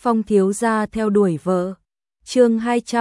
Phong thiếu gia theo đuổi vợ. Chương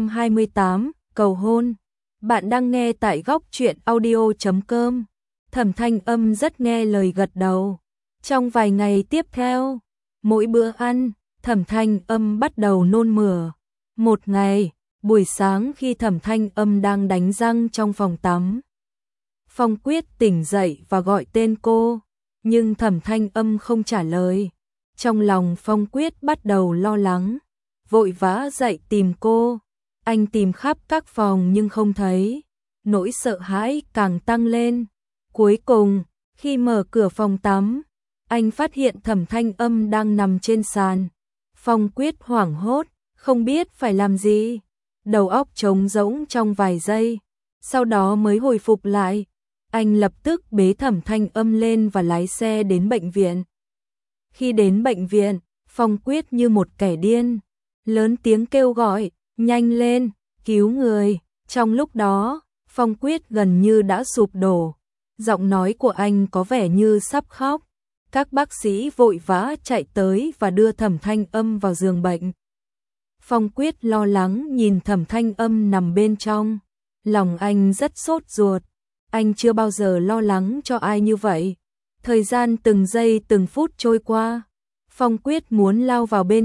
228, cầu hôn. Bạn đang nghe tại góc truyện audio.com. Thẩm Thanh Âm rất nghe lời gật đầu. Trong vài ngày tiếp theo, mỗi bữa ăn, Thẩm Thanh Âm bắt đầu nôn mửa. Một ngày, buổi sáng khi Thẩm Thanh Âm đang đánh răng trong phòng tắm, Phong Quyết tỉnh dậy và gọi tên cô, nhưng Thẩm Thanh Âm không trả lời. Trong lòng Phong Quyết bắt đầu lo lắng, vội vã dậy tìm cô. Anh tìm khắp các phòng nhưng không thấy, nỗi sợ hãi càng tăng lên. Cuối cùng, khi mở cửa phòng tắm, anh phát hiện Thẩm Thanh Âm đang nằm trên sàn. Phong Quyết hoảng hốt, không biết phải làm gì, đầu óc trống rỗng trong vài giây, sau đó mới hồi phục lại. Anh lập tức bế Thẩm Thanh Âm lên và lái xe đến bệnh viện. Khi đến bệnh viện, Phong Quyết như một kẻ điên, lớn tiếng kêu gọi, nhanh lên, cứu người. Trong lúc đó, Phong Quyết gần như đã sụp đổ, giọng nói của anh có vẻ như sắp khóc. Các bác sĩ vội vã chạy tới và đưa Thẩm Thanh Âm vào giường bệnh. Phong Quyết lo lắng nhìn Thẩm Thanh Âm nằm bên trong, lòng anh rất sốt ruột. Anh chưa bao giờ lo lắng cho ai như vậy. Thời gian từng giây từng phút trôi qua, Phong Quyết muốn lao vào bên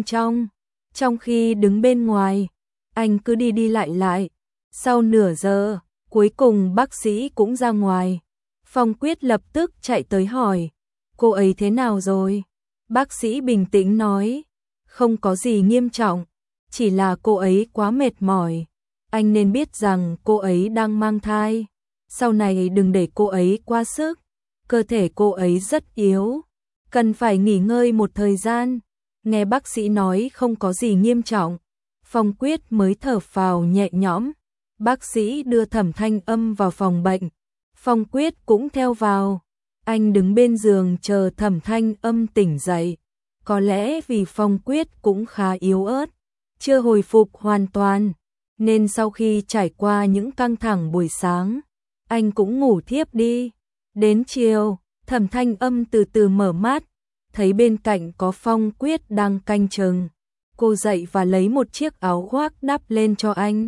trong khi đứng bên ngoài, anh cứ đi đi lại lại. Sau nửa giờ, cuối cùng bác sĩ cũng ra ngoài. Phong Quyết lập tức chạy tới hỏi, cô ấy thế nào rồi? Bác sĩ bình tĩnh nói, không có gì nghiêm trọng, chỉ là cô ấy quá mệt mỏi. Anh nên biết rằng cô ấy đang mang thai, sau này đừng để cô ấy quá sức. Cơ thể cô ấy rất yếu, cần phải nghỉ ngơi một thời gian. Nghe bác sĩ nói không có gì nghiêm trọng, Phong Quyết mới thở phào nhẹ nhõm. Bác sĩ đưa Thẩm Thanh Âm vào phòng bệnh, Phong Quyết cũng theo vào. Anh đứng bên giường chờ Thẩm Thanh Âm tỉnh dậy. Có lẽ vì Phong Quyết cũng khá yếu ớt, chưa hồi phục hoàn toàn, nên sau khi trải qua những căng thẳng buổi sáng, anh cũng ngủ thiếp đi. Đến chiều, Thẩm Thanh Âm từ từ mở mắt, thấy bên cạnh có Phong Quyết đang canh chừng. Cô dậy và lấy một chiếc áo khoác đắp lên cho anh.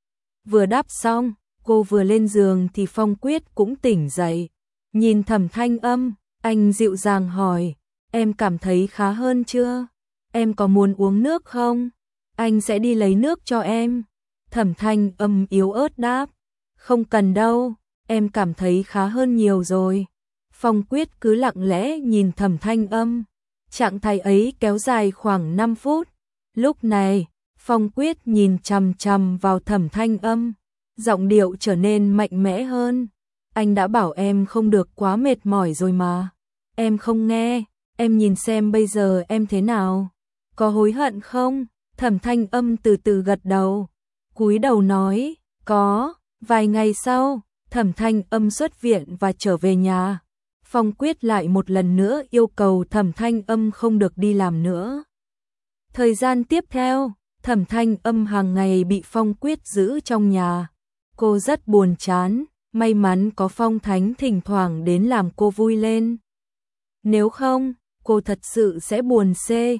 Vừa đắp xong, cô vừa lên giường thì Phong Quyết cũng tỉnh dậy. Nhìn Thẩm Thanh Âm, anh dịu dàng hỏi, em cảm thấy khá hơn chưa? Em có muốn uống nước không? Anh sẽ đi lấy nước cho em. Thẩm Thanh Âm yếu ớt đáp, không cần đâu, em cảm thấy khá hơn nhiều rồi. Phong Quyết cứ lặng lẽ nhìn Thẩm Thanh Âm. Trạng thái ấy kéo dài khoảng 5 phút. Lúc này, Phong Quyết nhìn chằm chằm vào Thẩm Thanh Âm, giọng điệu trở nên mạnh mẽ hơn. Anh đã bảo em không được quá mệt mỏi rồi mà. Em không nghe, em nhìn xem bây giờ em thế nào. Có hối hận không? Thẩm Thanh Âm từ từ gật đầu, cúi đầu nói, có. Vài ngày sau, Thẩm Thanh Âm xuất viện và trở về nhà. Phong Quyết lại một lần nữa yêu cầu Thẩm Thanh Âm không được đi làm nữa. Thời gian tiếp theo, Thẩm Thanh Âm hàng ngày bị Phong Quyết giữ trong nhà. Cô rất buồn chán, may mắn có Phong Thánh thỉnh thoảng đến làm cô vui lên. Nếu không, cô thật sự sẽ buồn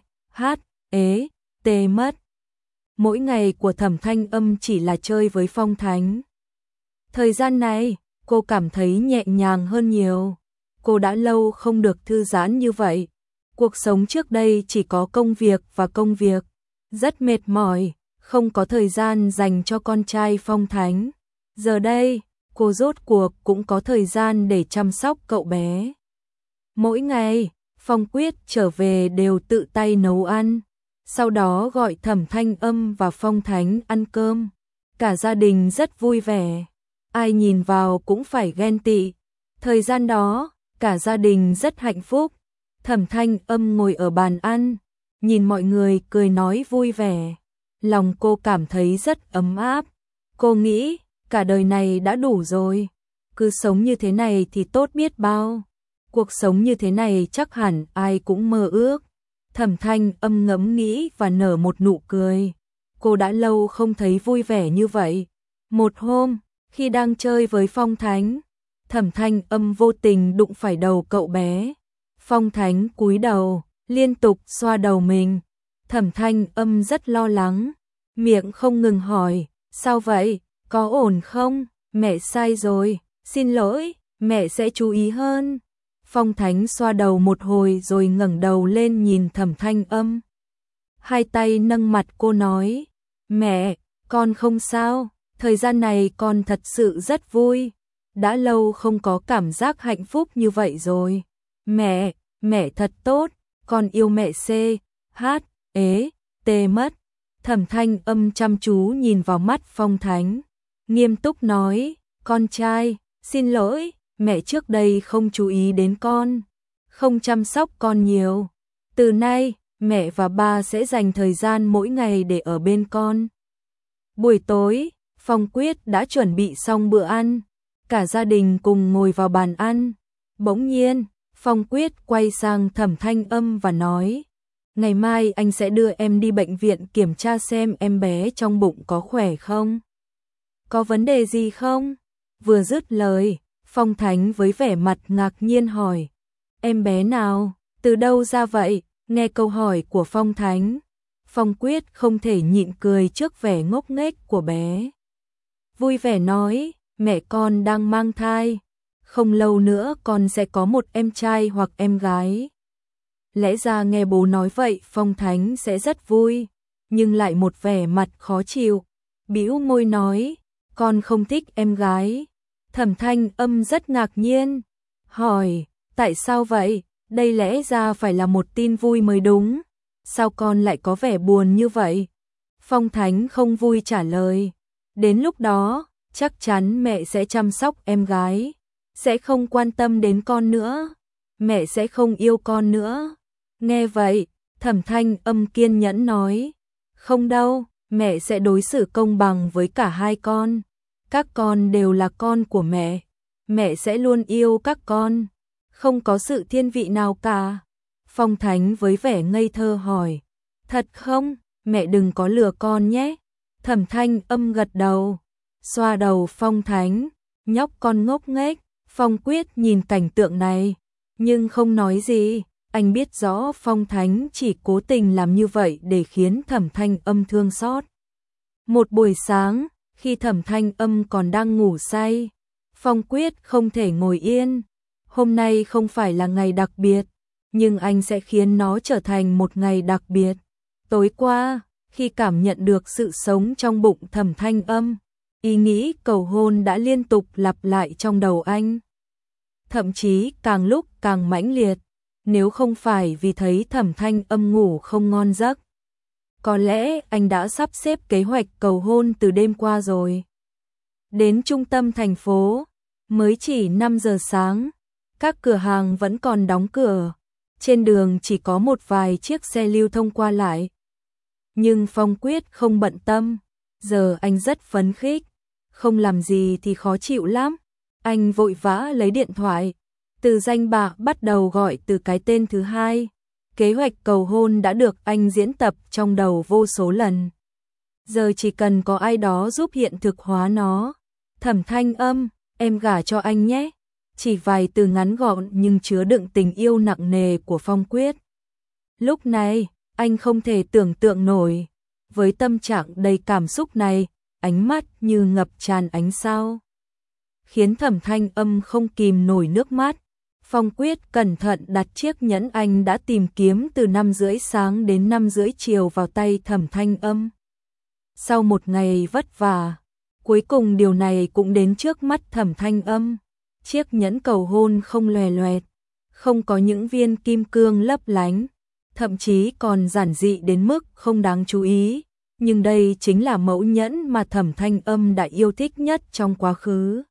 tê mất. Mỗi ngày của Thẩm Thanh Âm chỉ là chơi với Phong Thánh. Thời gian này, cô cảm thấy nhẹ nhàng hơn nhiều. Cô đã lâu không được thư giãn như vậy. Cuộc sống trước đây chỉ có công việc và công việc, rất mệt mỏi, không có thời gian dành cho con trai Phong Thánh. Giờ đây, cô rốt cuộc cũng có thời gian để chăm sóc cậu bé. Mỗi ngày, Phong Quyết trở về đều tự tay nấu ăn, sau đó gọi Thẩm Thanh Âm và Phong Thánh ăn cơm. Cả gia đình rất vui vẻ, ai nhìn vào cũng phải ghen tị. Thời gian đó, cả gia đình rất hạnh phúc. Thẩm Thanh Âm ngồi ở bàn ăn, nhìn mọi người cười nói vui vẻ. Lòng cô cảm thấy rất ấm áp. Cô nghĩ, cả đời này đã đủ rồi. Cứ sống như thế này thì tốt biết bao. Cuộc sống như thế này chắc hẳn ai cũng mơ ước. Thẩm Thanh Âm ngẫm nghĩ và nở một nụ cười. Cô đã lâu không thấy vui vẻ như vậy. Một hôm, khi đang chơi với Phong Thánh, Thẩm Thanh Âm vô tình đụng phải đầu cậu bé. Phong Thánh cúi đầu, liên tục xoa đầu mình. Thẩm Thanh Âm rất lo lắng, miệng không ngừng hỏi, sao vậy, có ổn không? Mẹ sai rồi, xin lỗi, mẹ sẽ chú ý hơn. Phong Thánh xoa đầu một hồi rồi ngẩng đầu lên nhìn Thẩm Thanh Âm. Hai tay nâng mặt cô nói, mẹ, con không sao, thời gian này con thật sự rất vui. Đã lâu không có cảm giác hạnh phúc như vậy rồi. Mẹ thật tốt, con yêu mẹ C, H, ế, T mất. Thẩm Thanh Âm chăm chú nhìn vào mắt Phong Thánh, nghiêm túc nói, con trai, xin lỗi, mẹ trước đây không chú ý đến con, không chăm sóc con nhiều. Từ nay, mẹ và ba sẽ dành thời gian mỗi ngày để ở bên con. Buổi tối, Phong Quyết đã chuẩn bị xong bữa ăn, cả gia đình cùng ngồi vào bàn ăn. Bỗng nhiên, Phong Quyết quay sang Thẩm Thanh Âm và nói, ngày mai anh sẽ đưa em đi bệnh viện kiểm tra xem em bé trong bụng có khỏe không? Có vấn đề gì không? Vừa dứt lời, Phong Thánh với vẻ mặt ngạc nhiên hỏi, em bé nào, từ đâu ra vậy? Nghe câu hỏi của Phong Thánh, Phong Quyết không thể nhịn cười trước vẻ ngốc nghếch của bé. Vui vẻ nói, mẹ con đang mang thai, không lâu nữa con sẽ có một em trai hoặc em gái. Lẽ ra nghe bố nói vậy Phong Thánh sẽ rất vui, nhưng lại một vẻ mặt khó chịu, bĩu môi nói, con không thích em gái. Thẩm Thanh Âm rất ngạc nhiên, hỏi, tại sao vậy? Đây lẽ ra phải là một tin vui mới đúng, sao con lại có vẻ buồn như vậy? Phong Thánh không vui trả lời, đến lúc đó, chắc chắn mẹ sẽ chăm sóc em gái, sẽ không quan tâm đến con nữa, mẹ sẽ không yêu con nữa. Nghe vậy, Thẩm Thanh Âm kiên nhẫn nói, không đâu, mẹ sẽ đối xử công bằng với cả hai con, các con đều là con của mẹ sẽ luôn yêu các con, không có sự thiên vị nào cả. Phong Thánh với vẻ ngây thơ hỏi, thật không, mẹ đừng có lừa con nhé. Thẩm Thanh Âm gật đầu, xoa đầu Phong Thánh, nhóc con ngốc nghếch. Phong Quyết nhìn cảnh tượng này, nhưng không nói gì, anh biết rõ Phong Thánh chỉ cố tình làm như vậy để khiến Thẩm Thanh Âm thương xót. Một buổi sáng, khi Thẩm Thanh Âm còn đang ngủ say, Phong Quyết không thể ngồi yên. Hôm nay không phải là ngày đặc biệt, nhưng anh sẽ khiến nó trở thành một ngày đặc biệt. Tối qua, khi cảm nhận được sự sống trong bụng Thẩm Thanh Âm, ý nghĩ cầu hôn đã liên tục lặp lại trong đầu anh. Thậm chí càng lúc càng mãnh liệt, nếu không phải vì thấy Thẩm Thanh Âm ngủ không ngon giấc, có lẽ anh đã sắp xếp kế hoạch cầu hôn từ đêm qua rồi. Đến trung tâm thành phố, mới chỉ 5 giờ sáng, các cửa hàng vẫn còn đóng cửa, trên đường chỉ có một vài chiếc xe lưu thông qua lại. Nhưng Phong Quyết không bận tâm, giờ anh rất phấn khích, không làm gì thì khó chịu lắm. Anh vội vã lấy điện thoại, từ danh bạ bắt đầu gọi từ cái tên thứ hai. Kế hoạch cầu hôn đã được anh diễn tập trong đầu vô số lần. Giờ chỉ cần có ai đó giúp hiện thực hóa nó. Thẩm Thanh Âm, em gả cho anh nhé. Chỉ vài từ ngắn gọn nhưng chứa đựng tình yêu nặng nề của Phong Quyết. Lúc này, anh không thể tưởng tượng nổi. Với tâm trạng đầy cảm xúc này, ánh mắt như ngập tràn ánh sao, khiến Thẩm Thanh Âm không kìm nổi nước mắt. Phong Quyết cẩn thận đặt chiếc nhẫn anh đã tìm kiếm từ 5:30 sáng đến 5:30 chiều vào tay Thẩm Thanh Âm. Sau một ngày vất vả, cuối cùng điều này cũng đến trước mắt Thẩm Thanh Âm. Chiếc nhẫn cầu hôn không lòe loẹt, không có những viên kim cương lấp lánh, thậm chí còn giản dị đến mức không đáng chú ý. Nhưng đây chính là mẫu nhẫn mà Thẩm Thanh Âm đã yêu thích nhất trong quá khứ.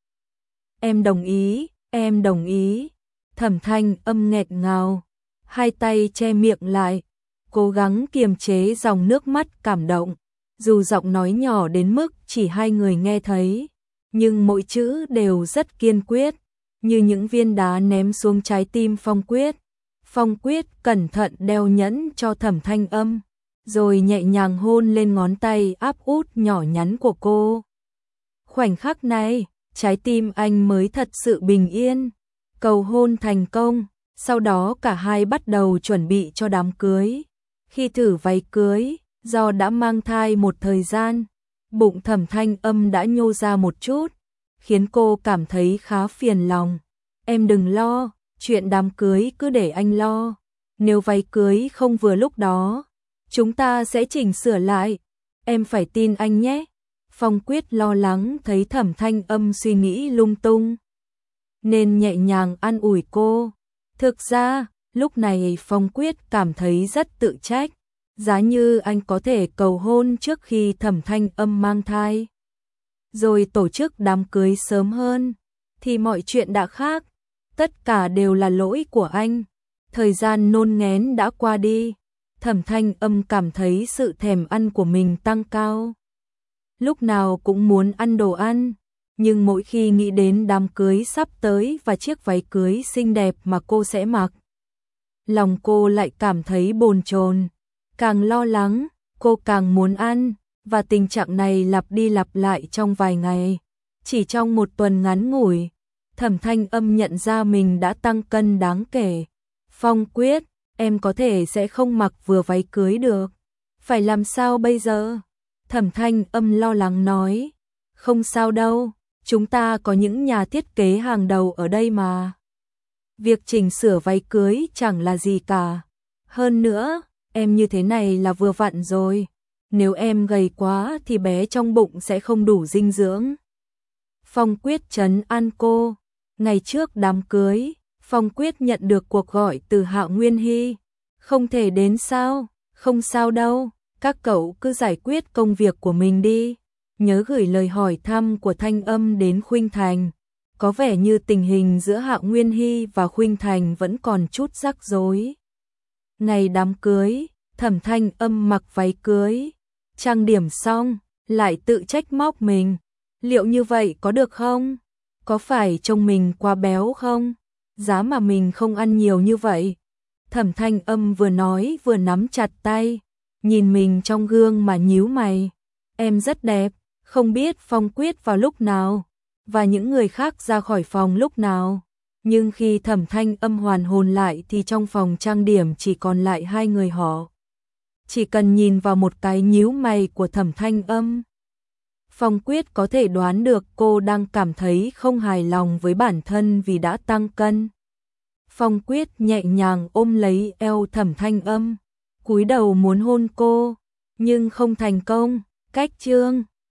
Em đồng ý, em đồng ý. Thẩm Thanh Âm nghẹn ngào, hai tay che miệng lại, cố gắng kiềm chế dòng nước mắt cảm động. Dù giọng nói nhỏ đến mức chỉ hai người nghe thấy, nhưng mỗi chữ đều rất kiên quyết, như những viên đá ném xuống trái tim Phong Quyết. Phong Quyết cẩn thận đeo nhẫn cho Thẩm Thanh Âm, rồi nhẹ nhàng hôn lên ngón tay áp út nhỏ nhắn của cô. Khoảnh khắc này, trái tim anh mới thật sự bình yên. Cầu hôn thành công, sau đó cả hai bắt đầu chuẩn bị cho đám cưới. Khi thử váy cưới, do đã mang thai một thời gian, bụng Thẩm Thanh Âm đã nhô ra một chút, khiến cô cảm thấy khá phiền lòng. Em đừng lo, chuyện đám cưới cứ để anh lo. Nếu váy cưới không vừa lúc đó, chúng ta sẽ chỉnh sửa lại. Em phải tin anh nhé. Phong Quyết lo lắng thấy Thẩm Thanh Âm suy nghĩ lung tung, nên nhẹ nhàng an ủi cô. Thực ra, lúc này Phong Quyết cảm thấy rất tự trách. Giá như anh có thể cầu hôn trước khi Thẩm Thanh Âm mang thai, rồi tổ chức đám cưới sớm hơn, thì mọi chuyện đã khác. Tất cả đều là lỗi của anh. Thời gian nôn nghén đã qua đi, Thẩm Thanh Âm cảm thấy sự thèm ăn của mình tăng cao. Lúc nào cũng muốn ăn đồ ăn, nhưng mỗi khi nghĩ đến đám cưới sắp tới và chiếc váy cưới xinh đẹp mà cô sẽ mặc, lòng cô lại cảm thấy bồn chồn. Càng lo lắng, cô càng muốn ăn, và tình trạng này lặp đi lặp lại trong vài ngày. Chỉ trong một tuần ngắn ngủi, Thẩm Thanh Âm nhận ra mình đã tăng cân đáng kể. Phong Quyết, em có thể sẽ không mặc vừa váy cưới được. Phải làm sao bây giờ? Thẩm Thanh Âm lo lắng nói. Không sao đâu, chúng ta có những nhà thiết kế hàng đầu ở đây mà. Việc chỉnh sửa váy cưới chẳng là gì cả. Hơn nữa, em như thế này là vừa vặn rồi. Nếu em gầy quá thì bé trong bụng sẽ không đủ dinh dưỡng. Phong Quyết trấn an cô. Ngày trước đám cưới, Phong Quyết nhận được cuộc gọi từ Hạo Nguyên Hy. Không thể đến sao? Không sao đâu, các cậu cứ giải quyết công việc của mình đi. Nhớ gửi lời hỏi thăm của Thanh Âm đến Khuynh Thành. Có vẻ như tình hình giữa Hạo Nguyên Hy và Khuynh Thành vẫn còn chút rắc rối. Ngày đám cưới, Thẩm Thanh Âm mặc váy cưới, trang điểm xong, lại tự trách móc mình. Liệu như vậy có được không? Có phải trông mình quá béo không? Giá mà mình không ăn nhiều như vậy. Thẩm Thanh Âm vừa nói vừa nắm chặt tay, nhìn mình trong gương mà nhíu mày. Em rất đẹp, không biết Phong Quyết vào lúc nào, và những người khác ra khỏi phòng lúc nào. Nhưng khi Thẩm Thanh Âm hoàn hồn lại thì trong phòng trang điểm chỉ còn lại hai người họ. Chỉ cần nhìn vào một cái nhíu mày của Thẩm Thanh Âm, Phong Quyết có thể đoán được cô đang cảm thấy không hài lòng với bản thân vì đã tăng cân. Phong Quyết nhẹ nhàng ôm lấy eo Thẩm Thanh Âm, cúi đầu muốn hôn cô, nhưng không thành công. Cách chương